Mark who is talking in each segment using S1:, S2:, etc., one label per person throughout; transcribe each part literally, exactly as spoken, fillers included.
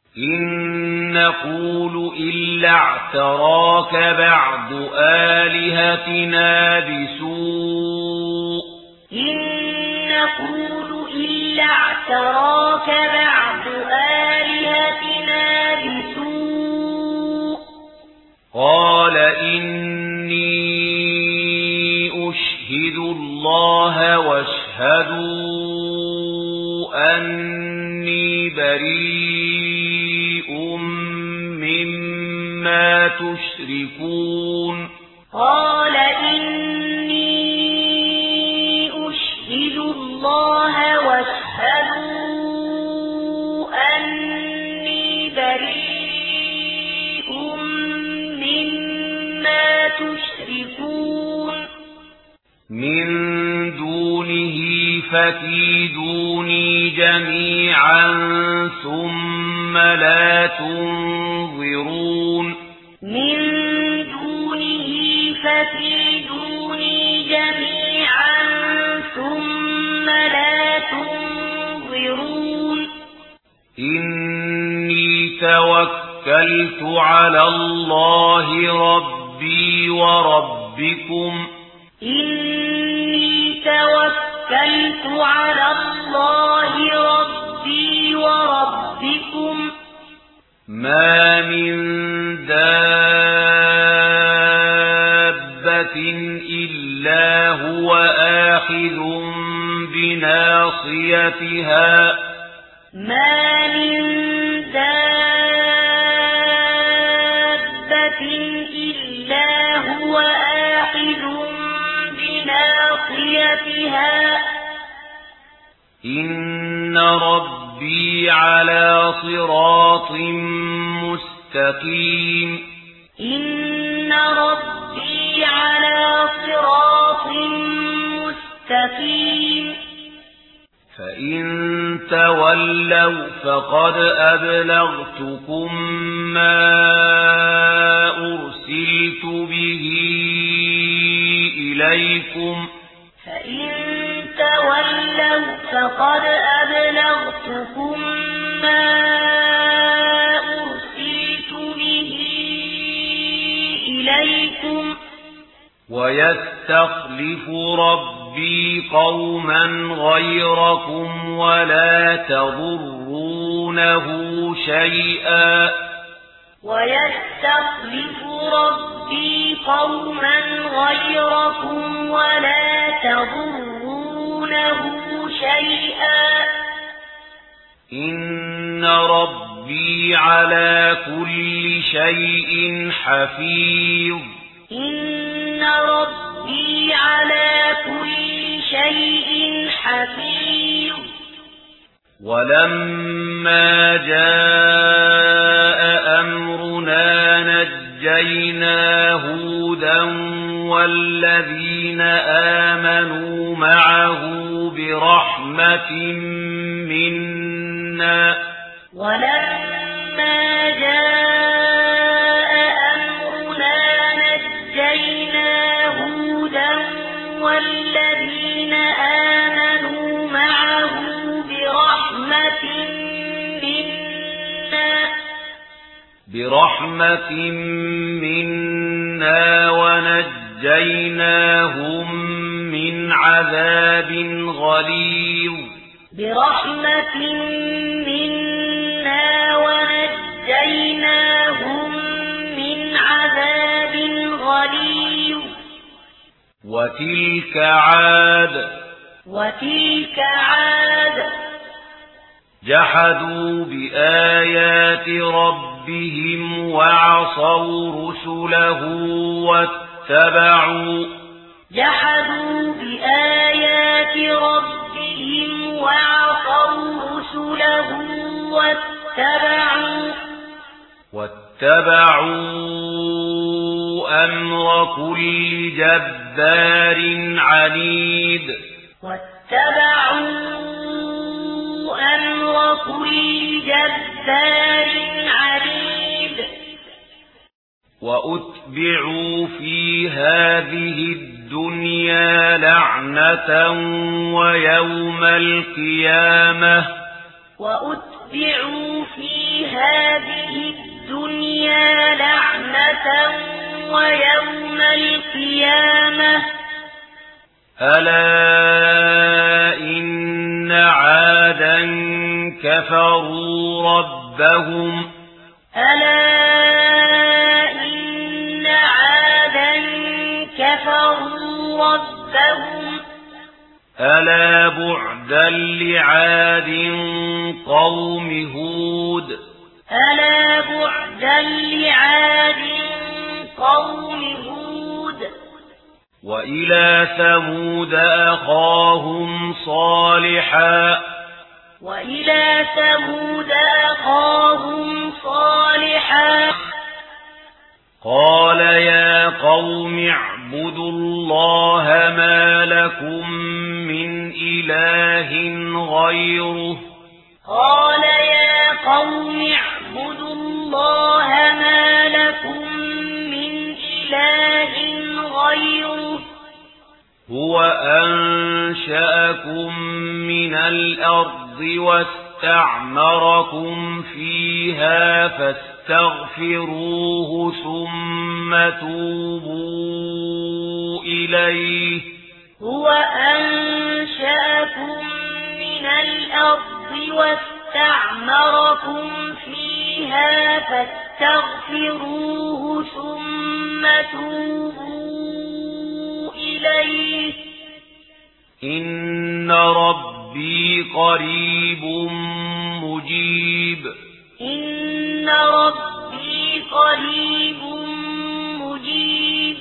S1: إن نقول إلا اعتراك بعض آلهتنا بسوء
S2: إن نقول إلا اعتراك بعض آلهتنا بسوء
S1: قال إني أشهد الله واشهدوا أني بريء مما تشركون
S2: قال إني أشهد الله واشهدوا أني بريء مما تشركون
S1: من دونه فكيدوني جميعا ثم لا تنظرون
S2: من دونه فكيدوني جميعا ثم لا تنظرون
S1: إني توكلت على الله ربي وربكم
S2: إني توكلت على الله ربي وربكم
S1: ما من دابة إلا هو آخذ بناصيتها
S2: ما من دابة إلا هو آخذ بناصيتها
S1: إن ربي على صراط مستقيم
S2: إن ربي على صراط مستقيم
S1: فإن تولوا فقد أبلغتكم ما أرسلت به إليكم
S2: فإن تولوا فقد أبلغتكم ما أرسلت به إليكم
S1: ويستخلف ربي قوما غيركم ولا تضرونه شيئا
S2: ويستخلف ربي قوما غيركم ولا تضرونه شيئا
S1: إن ربي على كل شيء حفيظ
S2: إن ربي على كل شيء حفيظ
S1: ولما جاء أمرنا نجينا هودا والذين آمنوا معه برحمة منا
S2: ولما جاء أمرنا نجينا هودا والذين آمنوا معه برحمة منا
S1: برحمة منا ونجيناهم من عذاب غليظ
S2: برحمة منا ونجيناهم من عذاب غليظ
S1: وتلك عاد
S2: وتلك عاد
S1: جحدوا بآيات ربهم وعصوا رسله واتبعوا
S2: جحدوا بآيات ربهم وعصوا رسله واتبعوا
S1: واتبعوا أمر كل جبار عنيد
S2: واتبعوا أمر كل جبار عنيد
S1: وأتبعوا في هذه الدنيا لعنة ويوم القيامة
S2: وأتبعوا في هذه هذه الدنيا لعنة ويوم القيامة
S1: ألا إن عادا كفروا ربهم
S2: ألا إن عادا كفروا ربهم
S1: ألا بعدا لعاد قوم هود
S2: ألا بعدا لعاد قوم هود
S1: وإلى ثمود أخاهم صالحا
S2: وإلى ثمود أخاهم صالحا
S1: قال يا قوم اعبدوا الله ما لكم من إله غيره
S2: قال يا قوم اعبدوا الله ما لكم من إله غيره
S1: هو أنشأكم من الأرض واستعمركم فيها فاستغفروه ثم توبوا إليه
S2: هو أنشأكم من الأرض واستعمركم فيها فاستغفروه ثم توبوا إليه
S1: إن ربي قريب مجيب
S2: إن ربي قريب مجيب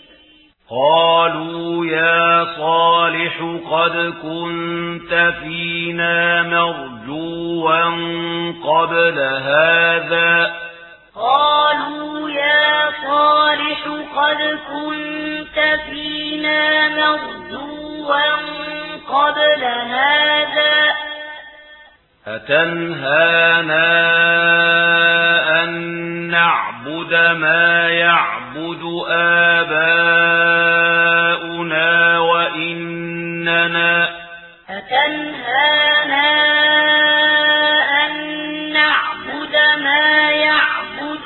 S1: قالوا يا صالح قد كنت فينا مرجوا قبل هذا
S2: قالوا يا صالح قد كنت فينا مرجوا قبل هذا
S1: أتنهانا أن نعبد ما يعبد آباؤنا وإننا
S2: أتنهانا أن نعبد ما يعبد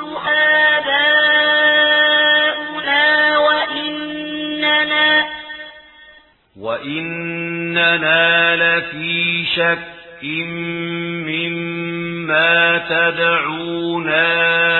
S2: آباؤنا وإننا
S1: وإننا لفي شك مما تدعونا